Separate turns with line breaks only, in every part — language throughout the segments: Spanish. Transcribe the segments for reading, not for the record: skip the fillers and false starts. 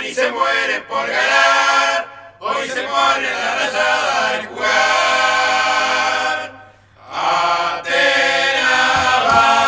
y se muere por ganar. Hoy se pone en la rayada de jugar. Atenas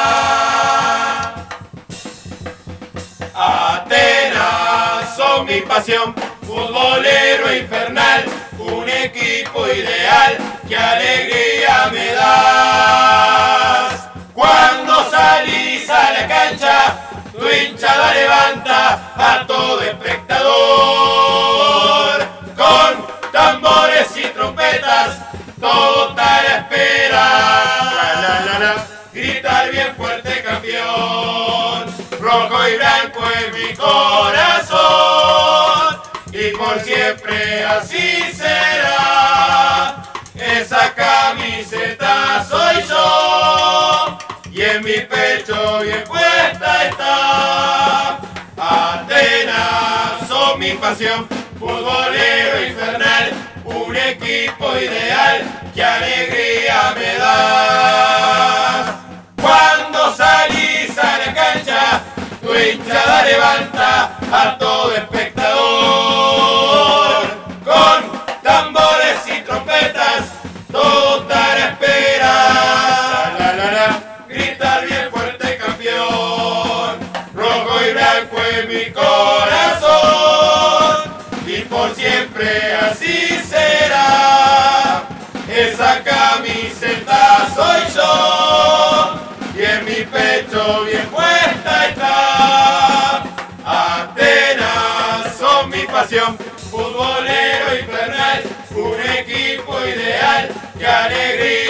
va. Atenas son mi pasión, futbolero infernal, un equipo ideal, qué alegría me das. Cuando salís a la cancha, tu hinchada levanta a todo espectador. Con tambores y trompetas, todo está a la espera. Gritar bien fuerte campeón, rojo y blanco en mi corazón. Y por siempre así será, esa camiseta soy yo, y en mi pecho bien puesta está. Atenas son mi pasión, futbolero infernal, un equipo ideal, qué alegría me das. Cuando salís a la cancha, tu hinchada levanta a todo espectador. Con tambores y trompetas, todo está a la espera. Gritar bien fuerte campeón, rojo y blanco en mi corazón. Y por siempre así será, esa camiseta soy yo, y en mi pecho bien puesta está. Atenas son mi pasión, futbolero infernal, un equipo ideal, qué alegría